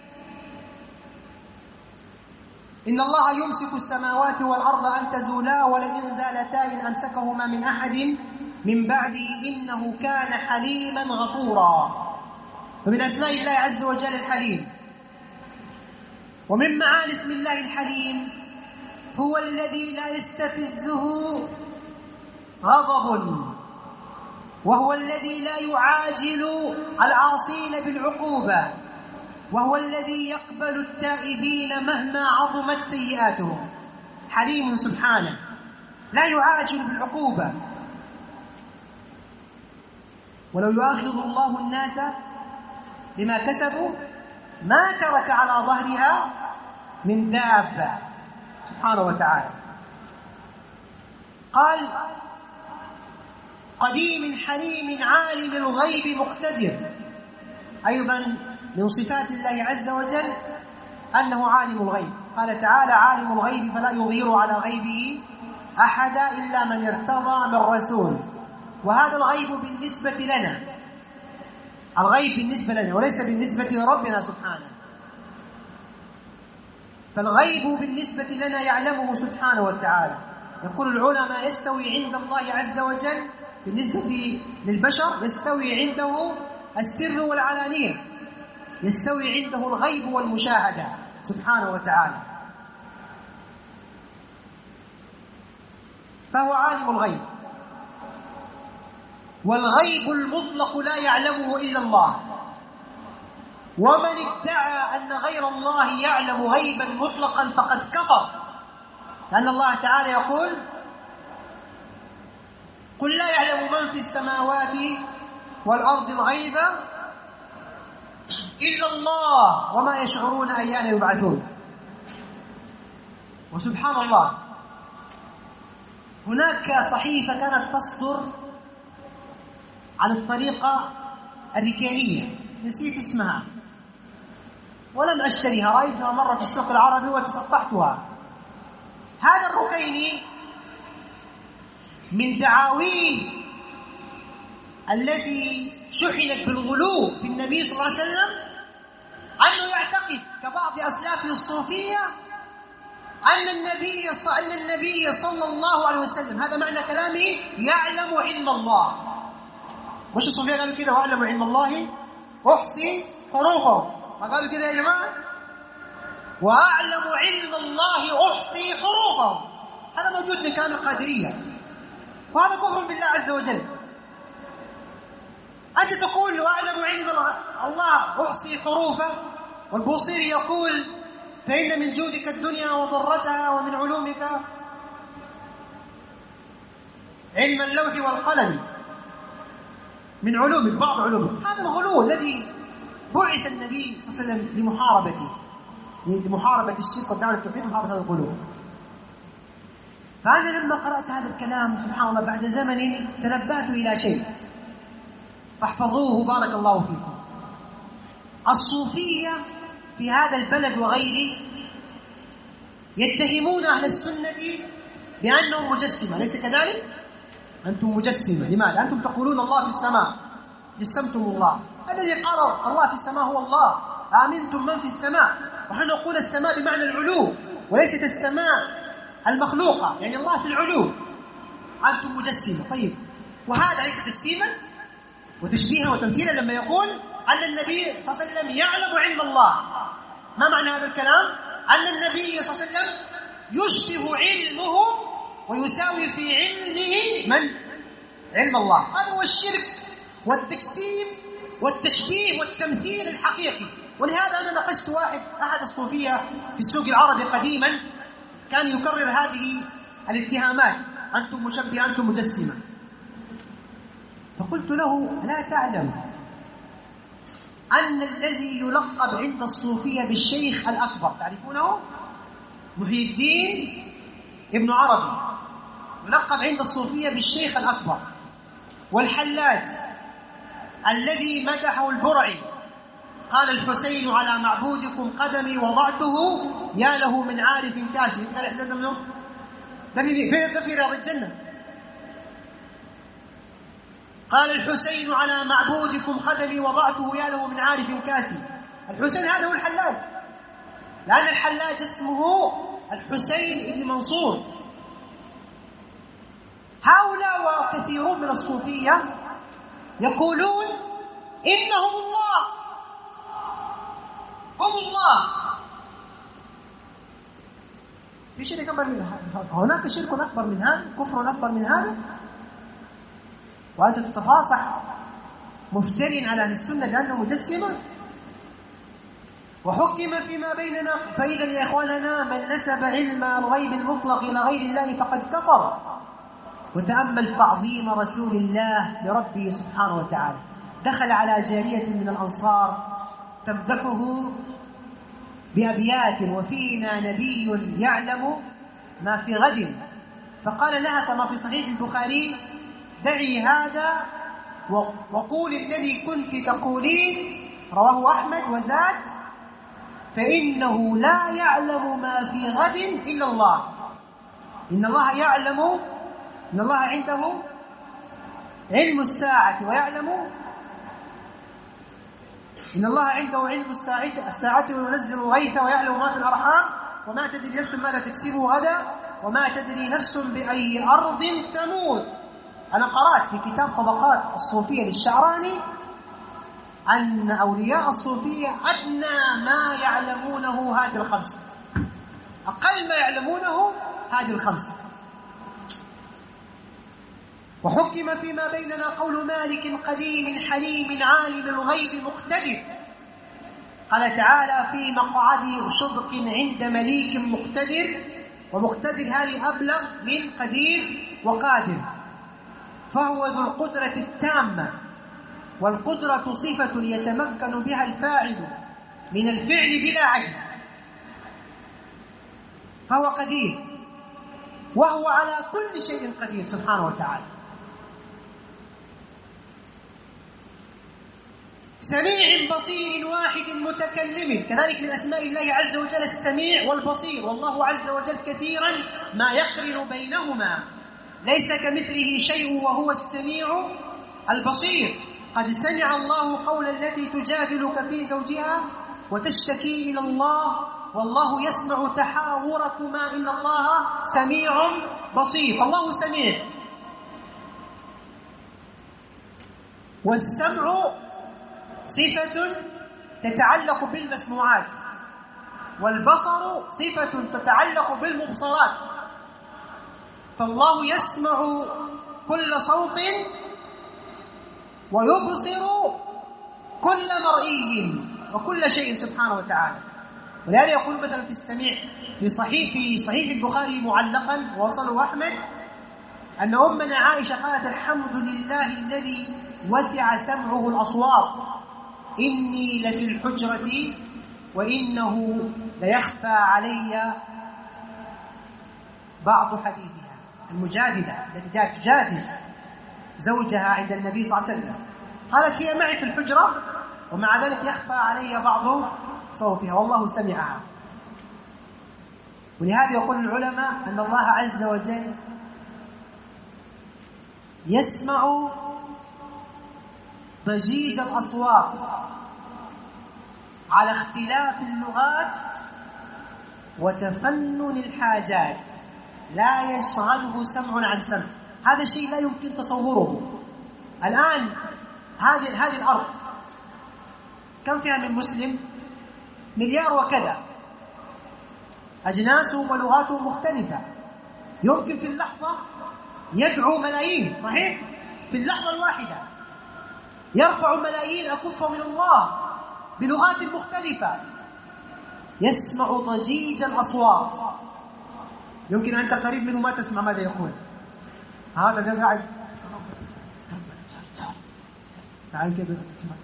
إن الله يمسك السماوات والأرض أن تزولا ولئن زالتا إن أمسكهما من أحد من بعده إنه كان حليما غفورا. فمن أسماء الله عز وجل الحليم. ومن معاني اسم الله الحليم هو الذي لا يستفزه غضب، وهو الذي لا يعاجل العاصين بالعقوبة، وهو الذي يقبل التائبين مهما عظمت سيئاتهم. حليم سبحانه لا يعاجل بالعقوبة. ولو يؤاخذ الله الناس بما كسبوا ما ترك على ظهرها من دابة سبحانه وتعالى. قال: قديم حليم عالم الغيب مقتدر. أيضا من صفات الله عز وجل أنه عالم الغيب. قال تعالى: عالم الغيب فلا يظهر على غيبه أحدا إلا من ارتضى من رسول. وهذا الغيب بالنسبة لنا، الغيب بالنسبة لنا وليس بالنسبة لربنا سبحانه. فالغيب بالنسبة لنا يعلمه سبحانه وتعالى. يقول العلماء: يستوي عند الله عز وجل بالنسبة للبشر، يستوي عنده السر والعلانية، يستوي عنده الغيب والمشاهدة سبحانه وتعالى. فهو عالم الغيب، والغيب المطلق لا يعلمه إلا الله. ومن ادعى أن غير الله يعلم غيبا مطلقا فقد كفر، لأن الله تعالى يقول: قل لا يعلم من في السماوات والأرض الغيب إلا الله وما يشعرون أيان يبعثون. وسبحان الله، هناك صحيفة كانت تصدر على الطريقة الركائية، نسيت اسمها ولم أشتريها، رأيتها مرة في السوق العربي وتصفحتها. هذا الركيني من دعاويه التي شحنت بالغلو في النبي صلى الله عليه وسلم أنه يعتقد كبعض أسلافه الصوفية أن النبي صلى الله عليه وسلم، هذا معنى كلامه، يعلم علم الله. مش الصوفية قالوا كده وأعلم علم الله أحصي حروفه؟ ما قالوا كده يا جماعة؟ وأعلم علم الله أحصي حروفه، هذا موجود من كلام القادرية، وهذا كفر بالله عز وجل. أنت تقول وأعلم علم الله أحصي حروفه، والبوصيري يقول فإن من جودك الدنيا وضرتها ومن علومك علم اللوح والقلم، من علومك بعض علومك. هذا الغلو الذي بعث النبي صلى الله عليه وسلم لمحاربة الشرك والدعوة التوحيد، محاربة هذا الغلو. فأنا لما قرأت هذا الكلام سبحان الله بعد زمن تنبهت إلى شيء فاحفظوه بارك الله فيكم. الصوفية في هذا البلد وغيره يتهمون أهل السنة بأنهم مجسمة، أليس كذلك؟ أنتم مجسمة، لماذا؟ أنتم تقولون الله في السماء، جسمتم الله. الذي قال الله في السماء هو الله، آمنتم من في السماء، ونحن نقول السماء بمعنى العلو وليست السماء المخلوقة، يعني الله في العلو. أنتم مجسمة. طيب، وهذا ليس تجسيما وتشبيها وتمثيلا لما يقول أن النبي صلى الله عليه وسلم يعلم علم الله؟ ما معنى هذا الكلام؟ أن النبي صلى الله عليه وسلم يشبه علمه ويساوي في علمه من؟ علم الله. هذا هو الشرك والتجسيم والتشبيه والتمثيل الحقيقي. ولهذا أنا ناقشت أحد الصوفية في السوق العربي قديما، كان يكرر هذه الاتهامات، أنتم مشبهة، أنتم مجسمة. فقلت له لا تعلم أن الذي يلقب عند الصوفية بالشيخ الأكبر، تعرفونه؟ محي الدين ابن عربي يلقب عند الصوفية بالشيخ الأكبر. والحلاج الذي مدحه البرعي قال الحسين على معبودكم قدمي وضعته يا له من عارف كاسي. قال احسن منه ده في رياض الجنة. قال الحسين على معبودكم قدمي وضعته يا له من عارف كاسي. الحسين هذا هو الحلاج، لأن الحلاج اسمه الحسين بن منصور. هؤلاء وكثيرون من الصوفية يقولون إنهم الله، هم الله. في شرك أكبر من هذا؟ هناك شرك أكبر من هذا؟ كفر أكبر من هذا؟ وأنت تتفاصح مفترٍ على أهل السنة لأنه مجسمة. وحكم فيما بيننا. فإذا يا إخواننا من نسب علم الغيب المطلق إلى غير الله فقد كفر. وتأمل تعظيم رسول الله لربه سبحانه وتعالى. دخل على جارية من الأنصار تمدحه بأبيات وفينا نبي يعلم ما في غد، فقال لها كما في صحيح البخاري دعي هذا وقول الذي كنت تقولين، رواه أحمد وزاد فإنه لا يعلم ما في غد إلا الله. إن الله يعلم، إن الله عنده علم الساعة ويعلم، إن الله عنده علم الساعة وينزل الغيث ويعلم ما في الأرحام وما تدري نفس ماذا تكسب غدا وما تدري نفس بأي أرض تموت. أنا قرأت في كتاب طبقات الصوفية للشعراني أن أولياء الصوفية أدنى ما يعلمونه هذه الخمس، أقل ما يعلمونه هذه الخمس. وحكم فيما بيننا قول مالك قديم حليم عالم الغيب مقتدر. قال تعالى في مقعد صدق عند مليك مقتدر، ومقتدر هذه أبلغ من قدير وقادر، فهو ذو القدرة التامة، والقدرة صفة يتمكن بها الفاعل من الفعل بلا عجز، فهو قدير وهو على كل شيء قدير سبحانه وتعالى. سميع بصير واحد متكلم. كذلك من أسماء الله عز وجل السميع والبصير، والله عز وجل كثيرا ما يقرن بينهما، ليس كمثله شيء وهو السميع البصير. قد سمع الله قول التي تجادلك في زوجها وتشتكي إلى الله والله يسمع تحاوركما إن الله سميع بصير. الله سميع. والسمع صفة تتعلق بالمسموعات، والبصر صفة تتعلق بالمبصرات، فالله يسمع كل صوت ويبصر كل مرئي وكل شيء سبحانه وتعالى. ولهذا يقول مثلا في السميع في صحيح البخاري معلقا ووصله أحمد أن أمنا عائشة قالت: الحمد لله الذي وسع سمعه الأصوات، إني لفي الحجرة وإنه ليخفى علي بعض حديثها. المجادلة التي جاءت تجادل زوجها عند النبي صلى الله عليه وسلم قالت: هي معي في الحجرة ومع ذلك يخفى علي بعض صوتها والله سمعها. ولهذا يقول العلماء أن الله عز وجل يسمع ضجيج الأصوات على اختلاف اللغات وتفنن الحاجات، لا يشغله سمع عن سمع. هذا شيء لا يمكن تصوره. الآن هذه الأرض كم فيها من مسلم؟ 1 مليار وكذا، أجناسهم ولغاتهم مختلفة، يمكن في اللحظة يدعو ملايين، صحيح؟ في اللحظة الواحدة يرفع ملايين أكفهم من الله بلغات مختلفة، يسمع ضجيج الأصوات. يمكن أنت قريب منه ما تسمع ماذا يقول. هذا قاعد تعال كده،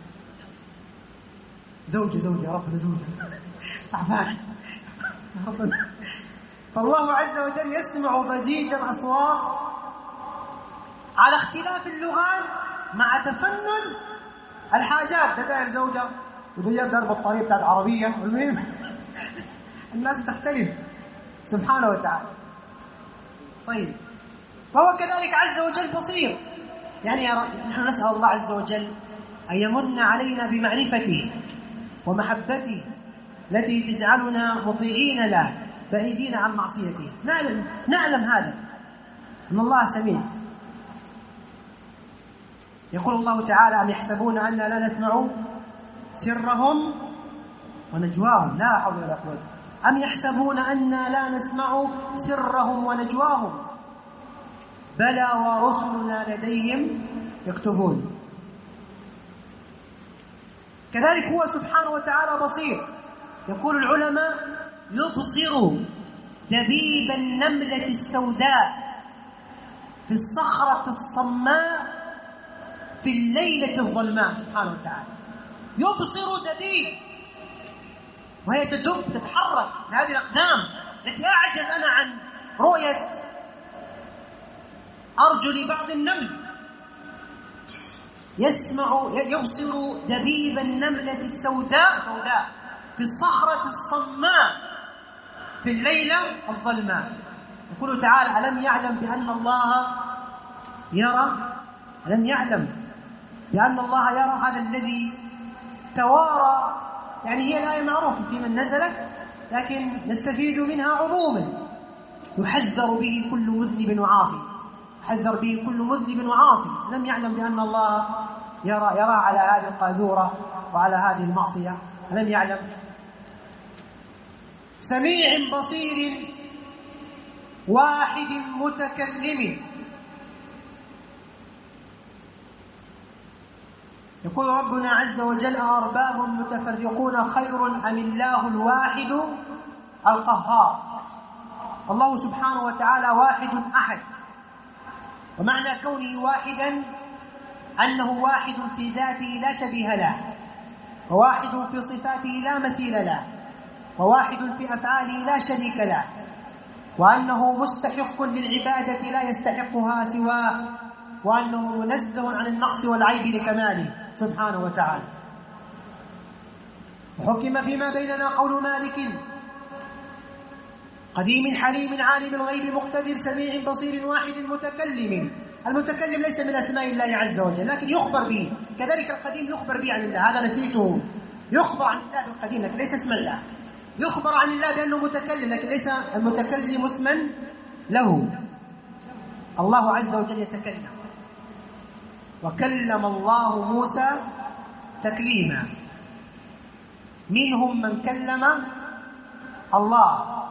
زوجي يا رب زوجي تعبان يا رب. فالله عز وجل يسمع ضجيج الأصوات على اختلاف اللغات مع تفنن الحاجات. تدعي الزوجة وضيّت درب الطريق بتاع العربية، والمهم الناس تختلف سبحانه وتعالى. طيب، وهو كذلك عز وجل بصير. يعني نحن نسأل الله عز وجل أن يمن علينا بمعرفته ومحبته التي تجعلنا مطيعين له بعيدين عن معصيته. نعلم هذا أن الله سميع. يقول الله تعالى: أم يحسبون أننا لا نسمع سرهم ونجواهم. لا حول ولا قوة. أم يحسبون أننا لا نسمع سرهم ونجواهم بلى ورسلنا لديهم يكتبون. كذلك هو سبحانه وتعالى بصير. يقول العلماء: يبصر دبيب النملة السوداء في الصخرة الصماء في الليلة الظلماء. سبحانه وتعالى يبصر دبيب وهي تدب تتحرك بهذه الأقدام التي أعجز أنا عن رؤية أرجل بعض النمل. يبصر دبيب النملة السوداء في الصخرة الصماء في الليلة الظلماء. يقول تعالى: ألم يعلم بأن الله يرى؟ ألم يعلم بأن الله يرى؟ هذا الذي توارى. يعني هي الآية معروفة في من نزلت، لكن نستفيد منها عموما. يحذر به كل مذنب وعاصي، يحذر به كل مذنب وعاصي. لم يعلم بأن الله يرى على هذه القاذورة وعلى هذه المعصية. لم يعلم. سميع بصير واحد متكلم. يقول ربنا عز وجل: أأرباب متفرقون خير أم الله الواحد القهار. الله سبحانه وتعالى واحد أحد، ومعنى كونه واحدا أنه واحد في ذاته لا شبيه له، وواحد في صفاته لا مثيل له، وواحد في أفعاله لا شريك له، وأنه مستحق للعبادة لا يستحقها سواه، وأنه منزه عن النقص والعيب لكماله سبحانه وتعالى. وحكم فيما بيننا قول مالك قديم حليم عالم الغيب مقتدر سميع بصير واحد متكلم. المتكلم ليس من أسماء الله عز وجل لكن يخبر به، كذلك القديم يخبر به عن الله، هذا نسيته، يخبر عن الله بالقديم لكن ليس اسم الله، يخبر عن الله بأنه متكلم لكن ليس المتكلم اسما له. الله عز وجل يتكلم، وكلم الله موسى تكليما. منهم من كلم الله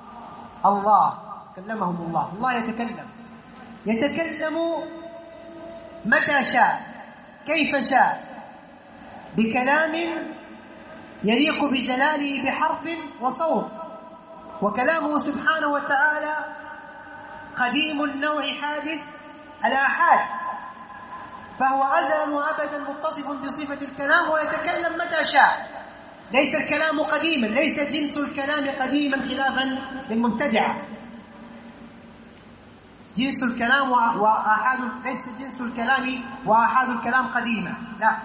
كلمهم الله يتكلم متى شاء كيف شاء بكلام يليق بجلاله بحرف وصوت. وكلامه سبحانه وتعالى قديم النوع حادث الآحاد، فهو أزلا وأبدا متصف بصفة الكلام ويتكلم متى شاء. ليس الكلام قديما، ليس جنس الكلام قديما خلافا للمبتدعة. جنس الكلام وآحاد، ليس جنس الكلام وآحاد الكلام قديما، لا،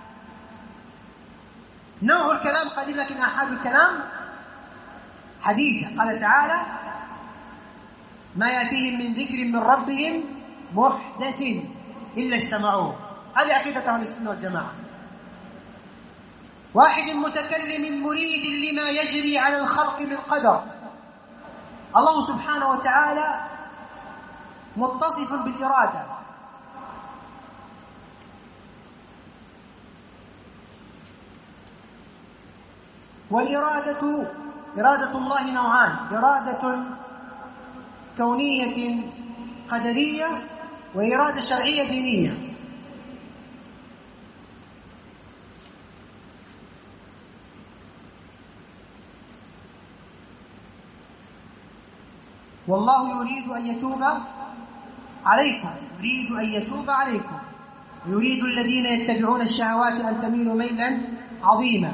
نوع الكلام قديم لكن آحاد الكلام حديثة. قال تعالى ما يأتيهم من ذكر من ربهم محدث إلا استمعوه. هذه عقيدة أهل السنة والجماعة. واحد متكلم مريد لما يجري على الخلق من قدر. الله سبحانه وتعالى متصف بالإرادة، والإرادة إرادة الله نوعان: إرادة كونية قدرية وإرادة شرعية دينية. والله يريد أن يتوب عليكم، يريد الذين يتبعون الشهوات أن تميلوا ميلا عظيما.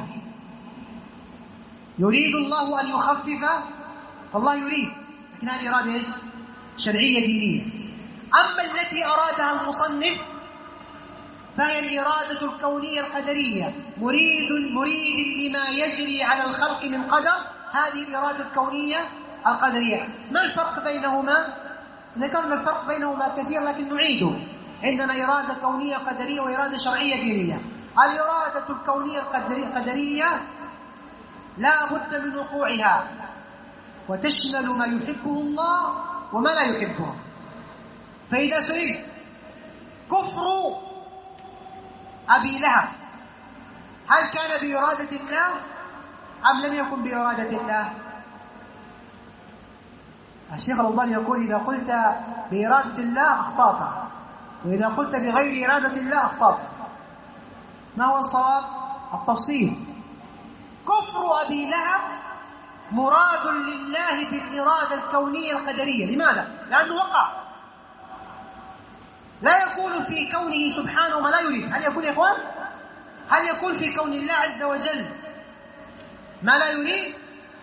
يريد الله أن يخفف، فالله يريد، لكن هذه إرادة إيش؟ شرعية دينية. أما التي أرادها المصنف فهي الإرادة الكونية القدرية، مريد لما يجري على الخلق من قدر. هذه الإرادة الكونية القدرية. ما الفرق بينهما؟ ذكرنا الفرق بينهما كثير لكن نعيده. عندنا إرادة كونية قدرية وإرادة شرعية دينية. الإرادة الكونية القدرية لا بد من وقوعها، وتشمل ما يحبه الله وما لا يحبه. فإذا سئل كفر أبي لهب هل كان بإرادة الله أم لم يكن بإرادة الله؟ الشيخ الألباني يقول إذا قلت بإرادة الله أخطأت، وإذا قلت بغير إرادة الله أخطأت. ما هو الصواب؟ التفصيل. كفر أبي لهب مراد لله بالإرادة الكونية القدرية. لماذا؟ لأنه وقع. لا يكون في كونه سبحانه ما لا يريد. هل يكون يا إخوان؟ هل يكون في كون الله عز وجل ما لا يريد؟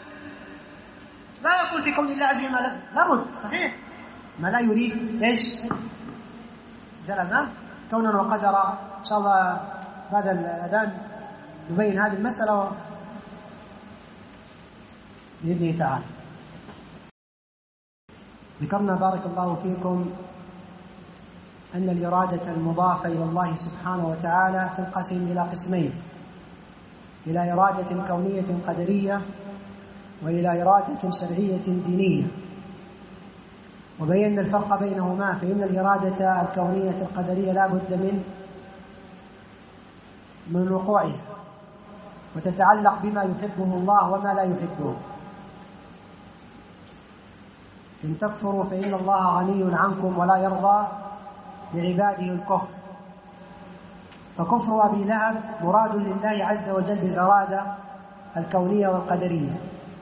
لا يكون في كون الله عز وجل ما لا، لابد، صحيح، ما لا يريد ايش؟ جلز كونا وقدرا. ان شاء الله بعد الاذان نبين هذه المساله باذنه تعالى. ذكرنا بارك الله فيكم ان الاراده المضافه الى الله سبحانه وتعالى تنقسم الى قسمين: الى اراده كونيه قدريه وإلى إرادة شرعية دينية. وبينا الفرق بينهما، فإن الإرادة الكونية القدرية لا بد من وقوعها، وتتعلق بما يحبه الله وما لا يحبه. إن تكفروا فإن الله غني عنكم ولا يرضى لعباده الكفر. فكفر أبي لهب مراد لله عز وجل بالإرادة الكونية والقدرية،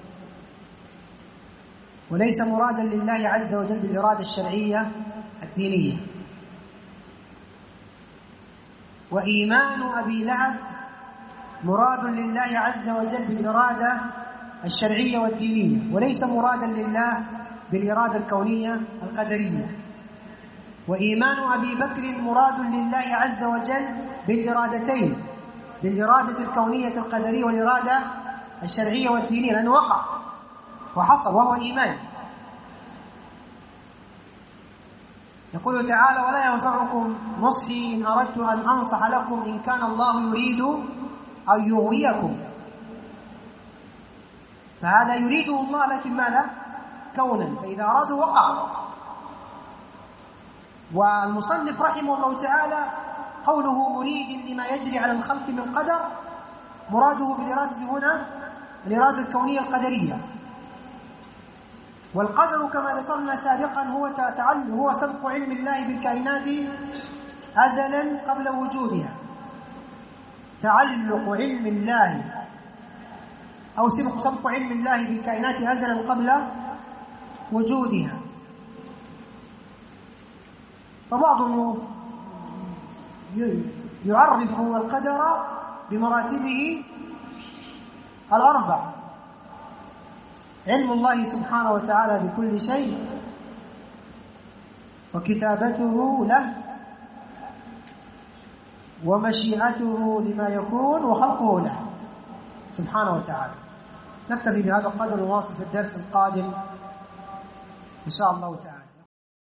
وليس مرادا لله عز وجل بالإرادة الشرعية الدينية. وإيمان أبي لهب مراد لله عز وجل بالإرادة الشرعية والدينية، وليس مرادا لله بالإرادة الكونية القدرية. وإيمان أبي بكر مراد لله عز وجل بالإرادتين، بالإرادة الكونية القدرية والإرادة الشرعية والدينية، لأنه وقع وحصل وهو إيمان. يقول تعالى: ولا ينفعكم نصحي إن أردت أن أنصح لكم إن كان الله يريد أن يغويكم. فهذا يريده الله، لكن ماذا؟ كونا، فإذا أراده وقع. والمصنف رحمه الله تعالى قوله مريد لما يجري على الخلق من قدر، مراده بالإرادة هنا الإرادة الكونية القدرية. والقدر كما ذكرنا سابقا هو سبق علم الله بالكائنات أزلا قبل وجودها، تعلق علم الله أو سبق علم الله بالكائنات أزلا قبل وجودها. فبعضهم يعرف القدر بمراتبه الأربع: علم الله سبحانه وتعالى بكل شيء، وكتابته له، ومشيئته لما يكون، وخلقه له سبحانه وتعالى. نكتفي بهذا القدر ونواصل في الدرس القادم إن شاء الله تعالى.